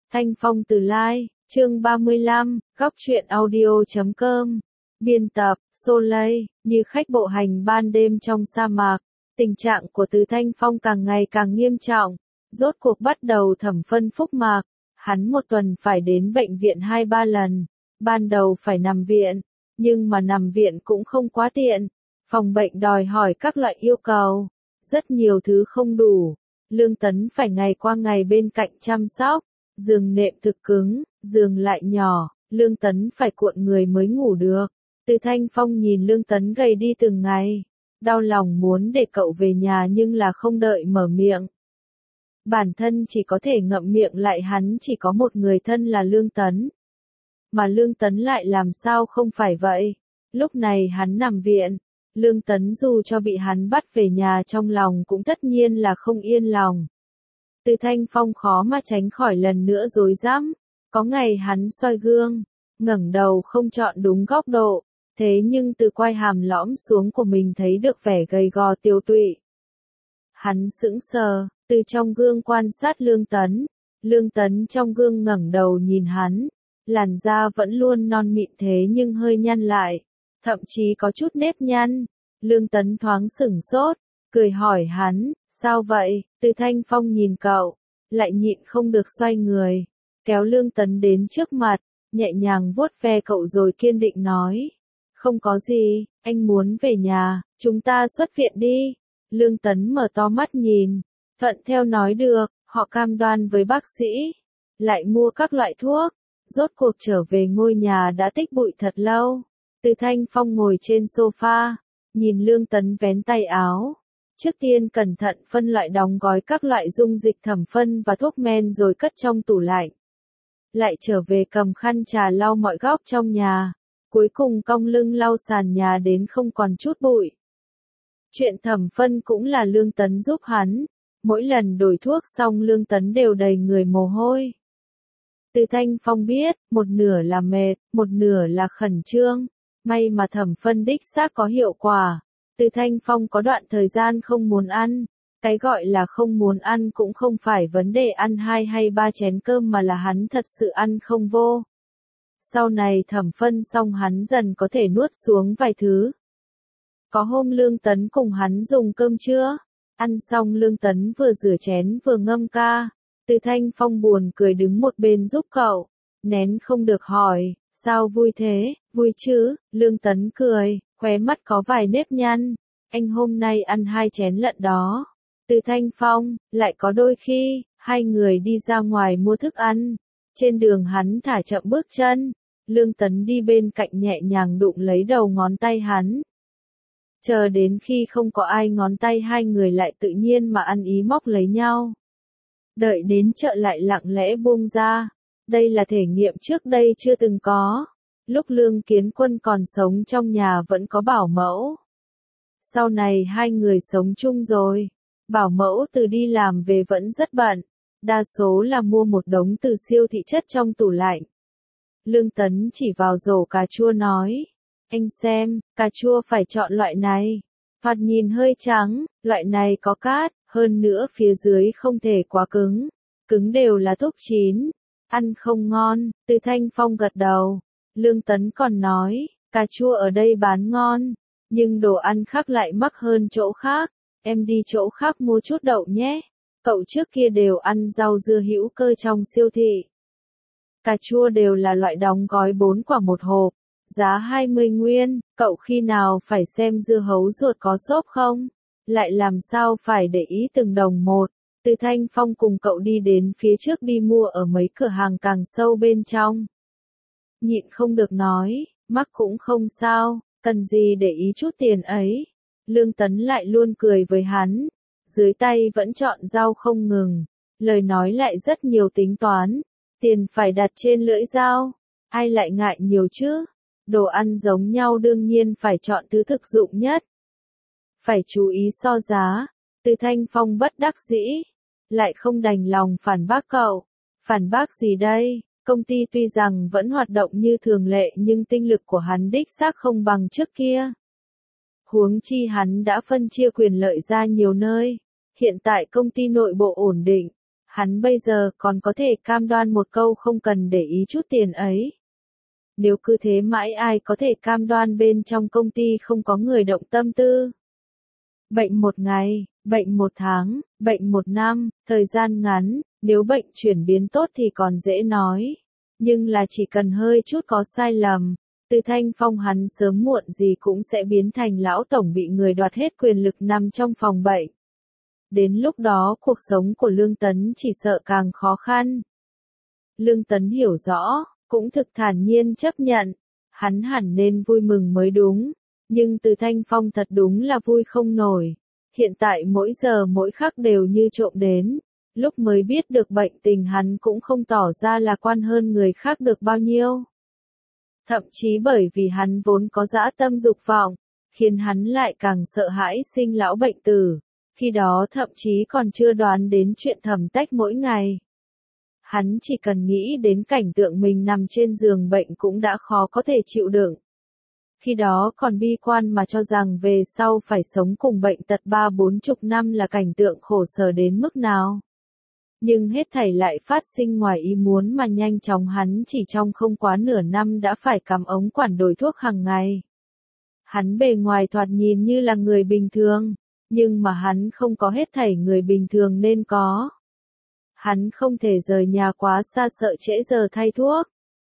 Thanh Phong Từ Lai, chương 35, góc truyện audio.com. Biên tập, Soleil, như khách bộ hành ban đêm trong sa mạc. Tình trạng của Từ Thanh Phong càng ngày càng nghiêm trọng. Rốt cuộc bắt đầu thẩm phân phúc mạc. Hắn một tuần phải đến bệnh viện 2-3 lần. Ban đầu phải nằm viện, nhưng mà nằm viện cũng không quá tiện. Phòng bệnh đòi hỏi các loại yêu cầu. Rất nhiều thứ không đủ. Lương Tấn phải ngày qua ngày bên cạnh chăm sóc. Giường nệm thực cứng, giường lại nhỏ, Lương Tấn phải cuộn người mới ngủ được. Từ Thanh Phong nhìn Lương Tấn gầy đi từng ngày. Đau lòng muốn để cậu về nhà nhưng là không đợi mở miệng. Bản thân chỉ có thể ngậm miệng lại, hắn chỉ có một người thân là Lương Tấn. Mà Lương Tấn lại làm sao không phải vậy. Lúc này hắn nằm viện. Lương Tấn dù cho bị hắn bắt về nhà trong lòng cũng tất nhiên là không yên lòng. Từ Thanh Phong khó mà tránh khỏi lần nữa rối rắm. Có ngày hắn soi gương, ngẩng đầu không chọn đúng góc độ, thế nhưng từ quai hàm lõm xuống của mình thấy được vẻ gầy gò tiều tụy. Hắn sững sờ, từ trong gương quan sát Lương Tấn. Lương Tấn trong gương ngẩng đầu nhìn hắn, làn da vẫn luôn non mịn thế nhưng hơi nhăn lại, thậm chí có chút nếp nhăn. Lương Tấn thoáng sửng sốt, cười hỏi hắn, sao vậy? Từ Thanh Phong nhìn cậu, lại nhịn không được xoay người, kéo Lương Tấn đến trước mặt, nhẹ nhàng vuốt ve cậu rồi kiên định nói. Không có gì, anh muốn về nhà, chúng ta xuất viện đi. Lương Tấn mở to mắt nhìn, thuận theo nói được, họ cam đoan với bác sĩ, lại mua các loại thuốc. Rốt cuộc trở về ngôi nhà đã tích bụi thật lâu. Từ Thanh Phong ngồi trên sofa, nhìn Lương Tấn vén tay áo. Trước tiên cẩn thận phân loại đóng gói các loại dung dịch thẩm phân và thuốc men rồi cất trong tủ lạnh. Lại trở về cầm khăn trà lau mọi góc trong nhà. Cuối cùng cong lưng lau sàn nhà đến không còn chút bụi. Chuyện thẩm phân cũng là Lương Tấn giúp hắn. Mỗi lần đổi thuốc xong Lương Tấn đều đầy người mồ hôi. Từ Thanh Phong biết, một nửa là mệt, một nửa là khẩn trương. May mà thẩm phân đích xác có hiệu quả. Từ Thanh Phong có đoạn thời gian không muốn ăn. Cái gọi là không muốn ăn cũng không phải vấn đề ăn 2 hay 3 chén cơm mà là hắn thật sự ăn không vô. Sau này thẩm phân xong hắn dần có thể nuốt xuống vài thứ. Có hôm Lương Tấn cùng hắn dùng cơm trưa. Ăn xong Lương Tấn vừa rửa chén vừa ngâm ca. Từ Thanh Phong buồn cười đứng một bên giúp cậu. Nén không được hỏi, sao vui thế? Vui chứ? Lương Tấn cười, khóe mắt có vài nếp nhăn. Anh hôm nay ăn 2 chén lận đó. Từ Thanh Phong, lại có đôi khi, hai người đi ra ngoài mua thức ăn. Trên đường hắn thả chậm bước chân. Lương Tấn đi bên cạnh nhẹ nhàng đụng lấy đầu ngón tay hắn. Chờ đến khi không có ai ngón tay hai người lại tự nhiên mà ăn ý móc lấy nhau. Đợi đến chợ lại lặng lẽ buông ra. Đây là thể nghiệm trước đây chưa từng có. Lúc Lương Kiến Quân còn sống trong nhà vẫn có bảo mẫu. Sau này hai người sống chung rồi. Bảo mẫu từ đi làm về vẫn rất bận. Đa số là mua một đống từ siêu thị chất trong tủ lạnh. Lương Tấn chỉ vào rổ cà chua nói. Anh xem, cà chua phải chọn loại này. Thoạt nhìn hơi trắng, loại này có cát, hơn nữa phía dưới không thể quá cứng. Cứng đều là thuốc chín. Ăn không ngon. Từ Thanh Phong gật đầu. Lương Tấn còn nói, cà chua ở đây bán ngon, nhưng đồ ăn khác lại mắc hơn chỗ khác. Em đi chỗ khác mua chút đậu nhé. Cậu trước kia đều ăn rau dưa hữu cơ trong siêu thị. Cà chua đều là loại đóng gói 4 quả một hộp, giá 20 nguyên. Cậu khi nào phải xem dưa hấu ruột có xốp không? Lại làm sao phải để ý từng đồng một. Từ Thanh Phong cùng cậu đi đến phía trước đi mua ở mấy cửa hàng càng sâu bên trong. Nhịn không được nói, mắc cũng không sao, cần gì để ý chút tiền ấy. Lương Tấn lại luôn cười với hắn, dưới tay vẫn chọn dao không ngừng, lời nói lại rất nhiều tính toán, tiền phải đặt trên lưỡi dao, ai lại ngại nhiều chứ, đồ ăn giống nhau đương nhiên phải chọn thứ thực dụng nhất. Phải chú ý so giá. Từ Thanh Phong bất đắc dĩ, lại không đành lòng phản bác cậu. Phản bác gì đây? Công ty tuy rằng vẫn hoạt động như thường lệ nhưng tinh lực của hắn đích xác không bằng trước kia. Huống chi hắn đã phân chia quyền lợi ra nhiều nơi. Hiện tại công ty nội bộ ổn định, Hắn bây giờ còn có thể cam đoan một câu không cần để ý chút tiền ấy. Nếu cứ thế mãi ai có thể cam đoan bên trong công ty không có người động tâm tư. Bệnh một ngày, bệnh một tháng, bệnh một năm, thời gian ngắn, nếu bệnh chuyển biến tốt thì còn dễ nói. Nhưng là chỉ cần hơi chút có sai lầm, Từ Thanh Phong hắn sớm muộn gì cũng sẽ biến thành lão tổng bị người đoạt hết quyền lực nằm trong phòng bệnh. Đến lúc đó cuộc sống của Lương Tấn chỉ sợ càng khó khăn. Lương Tấn hiểu rõ, cũng thực thản nhiên chấp nhận, hắn hẳn nên vui mừng mới đúng, nhưng Từ Thanh Phong thật đúng là vui không nổi. Hiện tại mỗi giờ mỗi khắc đều như trộm đến, lúc mới biết được bệnh tình hắn cũng không tỏ ra là quan hơn người khác được bao nhiêu. Thậm chí bởi vì hắn vốn có dã tâm dục vọng, khiến hắn lại càng sợ hãi sinh lão bệnh tử, khi đó thậm chí còn chưa đoán đến chuyện thầm tách mỗi ngày. Hắn chỉ cần nghĩ đến cảnh tượng mình nằm trên giường bệnh cũng đã khó có thể chịu đựng. Khi đó còn bi quan mà cho rằng về sau phải sống cùng bệnh tật 30-40 năm là cảnh tượng khổ sở đến mức nào. Nhưng hết thảy lại phát sinh ngoài ý muốn mà nhanh chóng hắn chỉ trong không quá nửa năm đã phải cắm ống quản đổi thuốc hàng ngày. Hắn bề ngoài thoạt nhìn như là người bình thường, nhưng mà hắn không có hết thảy người bình thường nên có. Hắn không thể rời nhà quá xa sợ trễ giờ thay thuốc.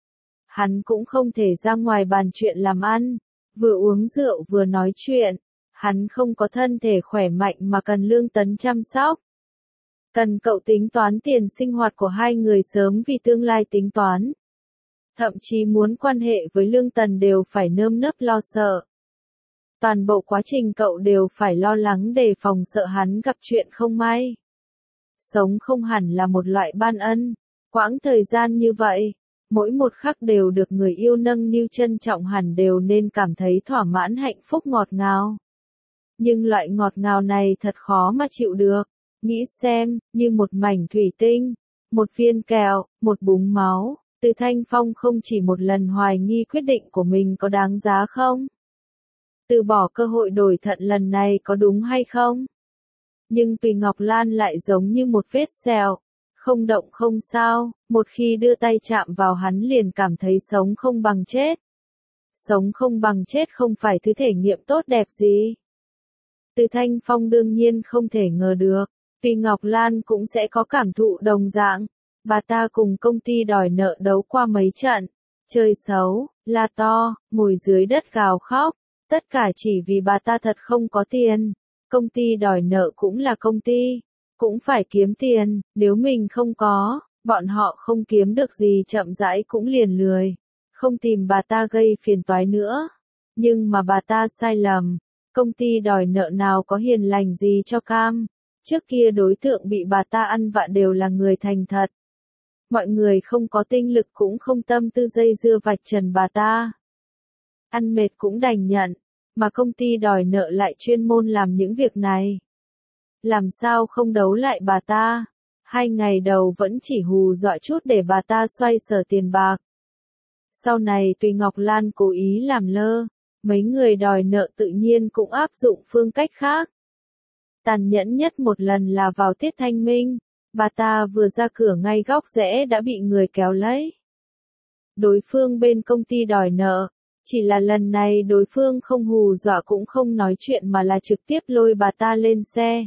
Hắn cũng không thể ra ngoài bàn chuyện làm ăn, vừa uống rượu vừa nói chuyện. Hắn không có thân thể khỏe mạnh mà cần Lương Tấn chăm sóc. Cần cậu tính toán tiền sinh hoạt của hai người sớm vì tương lai tính toán. Thậm chí muốn quan hệ với Lương Tần đều phải nơm nớp lo sợ. Toàn bộ quá trình cậu đều phải lo lắng đề phòng sợ hắn gặp chuyện không may. Sống không hẳn là một loại ban ân, quãng thời gian như vậy, mỗi một khắc đều được người yêu nâng niu trân trọng hẳn đều nên cảm thấy thỏa mãn hạnh phúc ngọt ngào. Nhưng loại ngọt ngào này thật khó mà chịu được, nghĩ xem, như một mảnh thủy tinh, một viên kẹo, một búng máu, Từ Thanh Phong không chỉ một lần hoài nghi quyết định của mình có đáng giá không? Từ bỏ cơ hội đổi thận lần này có đúng hay không? Nhưng Tùy Ngọc Lan lại giống như một vết sẹo, không động không sao, một khi đưa tay chạm vào hắn liền cảm thấy sống không bằng chết. Sống không bằng chết không phải thứ thể nghiệm tốt đẹp gì. Từ Thanh Phong đương nhiên không thể ngờ được, Tùy Ngọc Lan cũng sẽ có cảm thụ đồng dạng. Bà ta cùng công ty đòi nợ đấu qua mấy trận, chơi xấu, la to, ngồi dưới đất gào khóc, tất cả chỉ vì bà ta thật không có tiền. Công ty đòi nợ cũng là công ty, cũng phải kiếm tiền, nếu mình không có, bọn họ không kiếm được gì chậm rãi cũng liền lười, không tìm bà ta gây phiền toái nữa. Nhưng mà bà ta sai lầm, công ty đòi nợ nào có hiền lành gì cho cam, trước kia đối tượng bị bà ta ăn vạ đều là người thành thật. Mọi người không có tinh lực cũng không tâm tư dây dưa vạch trần bà ta. Ăn mệt cũng đành nhận, mà công ty đòi nợ lại chuyên môn làm những việc này. Làm sao không đấu lại bà ta? 2 ngày đầu vẫn chỉ hù dọa chút để bà ta xoay sở tiền bạc. Sau này Tùy Ngọc Lan cố ý làm lơ, mấy người đòi nợ tự nhiên cũng áp dụng phương cách khác. Tàn nhẫn nhất một lần là vào Tết Thanh Minh, bà ta vừa ra cửa ngay góc rẽ đã bị người kéo lấy. Đối phương bên công ty đòi nợ, chỉ là lần này đối phương không hù dọa cũng không nói chuyện mà là trực tiếp lôi bà ta lên xe.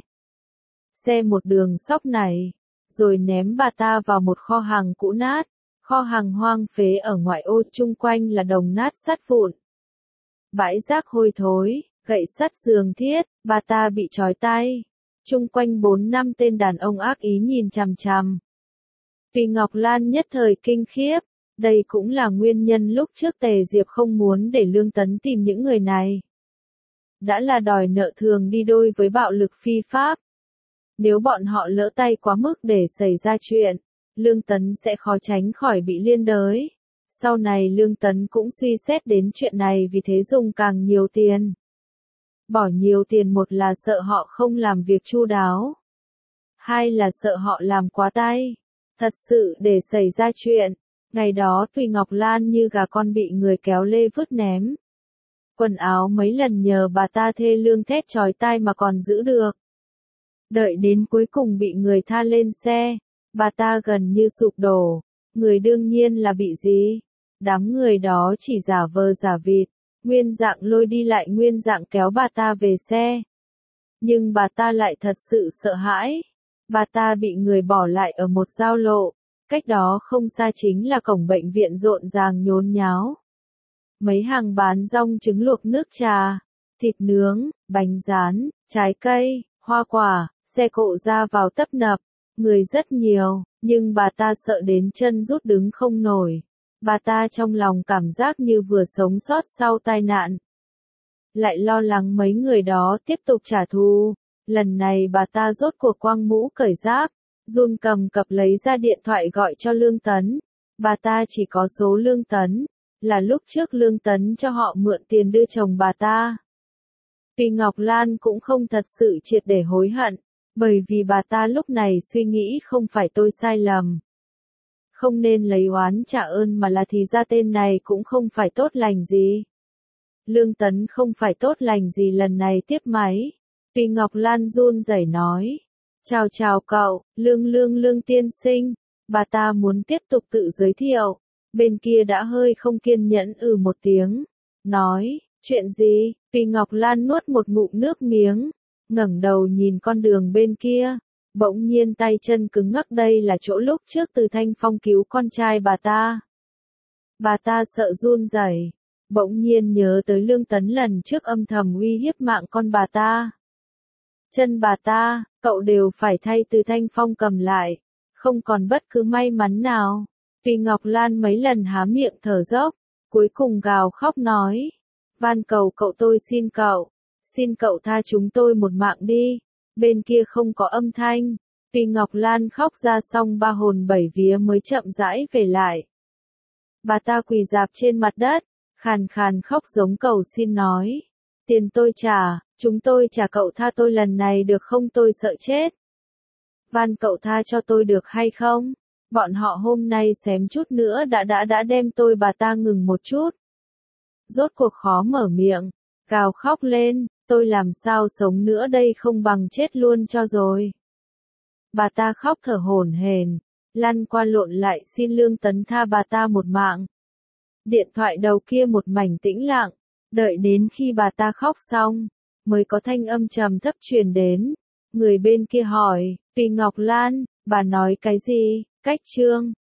Xe một đường sóc này, rồi ném bà ta vào một kho hàng cũ nát, kho hàng hoang phế ở ngoại ô chung quanh là đồng nát sắt vụn. Bãi rác hôi thối, gậy sắt giường thiết, bà ta bị trói tay. Chung quanh 4-5 tên đàn ông ác ý nhìn chằm chằm. Vì Ngọc Lan nhất thời kinh khiếp, đây cũng là nguyên nhân lúc trước Tề Diệp không muốn để Lương Tấn tìm những người này. Đã là đòi nợ thường đi đôi với bạo lực phi pháp. Nếu bọn họ lỡ tay quá mức để xảy ra chuyện, Lương Tấn sẽ khó tránh khỏi bị liên đới. Sau này Lương Tấn cũng suy xét đến chuyện này vì thế dùng càng nhiều tiền. Bỏ nhiều tiền, một là sợ họ không làm việc chu đáo. Hai là sợ họ làm quá tay. Thật sự để xảy ra chuyện, ngày đó Tùy Ngọc Lan như gà con bị người kéo lê vứt ném. Quần áo mấy lần nhờ bà ta thê lương thét chói tai mà còn giữ được. Đợi đến cuối cùng bị người tha lên xe, Bà ta gần như sụp đổ. Người đương nhiên là bị gì? Đám người đó chỉ giả vờ giả vịt, nguyên dạng lôi đi lại nguyên dạng kéo bà ta về xe. Nhưng bà ta lại thật sự sợ hãi. Bà ta bị người bỏ lại ở một giao lộ, cách đó không xa chính là cổng bệnh viện rộn ràng nhốn nháo. Mấy hàng bán rong trứng luộc nước trà, thịt nướng, bánh rán, trái cây, hoa quả, xe cộ ra vào tấp nập, người rất nhiều, nhưng bà ta sợ đến chân rút đứng không nổi. Bà ta trong lòng cảm giác như vừa sống sót sau tai nạn. Lại lo lắng mấy người đó tiếp tục trả thù. Lần này bà ta rốt cuộc quăng mũ cởi giáp, run cầm cập lấy ra điện thoại gọi cho Lương Tấn. Bà ta chỉ có số Lương Tấn, là lúc trước Lương Tấn cho họ mượn tiền đưa chồng bà ta. Vì Ngọc Lan cũng không thật sự triệt để hối hận, bởi vì bà ta lúc này suy nghĩ không phải tôi sai lầm. Không nên lấy oán trả ơn mà là thì ra tên này cũng không phải tốt lành gì. Lương Tấn không phải tốt lành gì lần này tiếp máy. Vì Ngọc Lan run rẩy nói. Chào cậu, Lương tiên sinh. Bà ta muốn tiếp tục tự giới thiệu. Bên kia đã hơi không kiên nhẫn một tiếng. Nói, chuyện gì? Vì Ngọc Lan nuốt một ngụm nước miếng. Ngẩng đầu nhìn con đường bên kia. Bỗng nhiên tay chân cứng ngắc, đây là chỗ lúc trước Từ Thanh Phong cứu con trai bà ta. Bà ta sợ run rẩy, bỗng nhiên nhớ tới Lương Tấn lần trước âm thầm uy hiếp mạng con bà ta. Chân bà ta, cậu đều phải thay Từ Thanh Phong cầm lại, không còn bất cứ may mắn nào. Vì Ngọc Lan mấy lần há miệng thở dốc, cuối cùng gào khóc nói. Van cầu cậu, tôi xin cậu tha chúng tôi một mạng đi. Bên kia không có âm thanh. Vì Ngọc Lan khóc ra xong ba hồn bảy vía mới chậm rãi về lại. Bà ta quỳ rạp trên mặt đất, khàn khàn khóc giống cầu xin nói. Tiền tôi trả, chúng tôi trả, cậu tha tôi lần này được không, tôi sợ chết. Van cậu tha cho tôi được hay không? Bọn họ hôm nay xém chút nữa đã đem tôi. Bà ta ngừng một chút. Rốt cuộc khó mở miệng, gào khóc lên. Tôi làm sao sống nữa đây, không bằng chết luôn cho rồi. Bà ta khóc thở hổn hển, lăn qua lộn lại xin Lương Tấn tha bà ta một mạng. Điện thoại đầu kia một mảnh tĩnh lặng, đợi đến khi bà ta khóc xong, mới có thanh âm trầm thấp truyền đến. Người bên kia hỏi, Vì Ngọc Lan, bà nói cái gì? Cách Trương.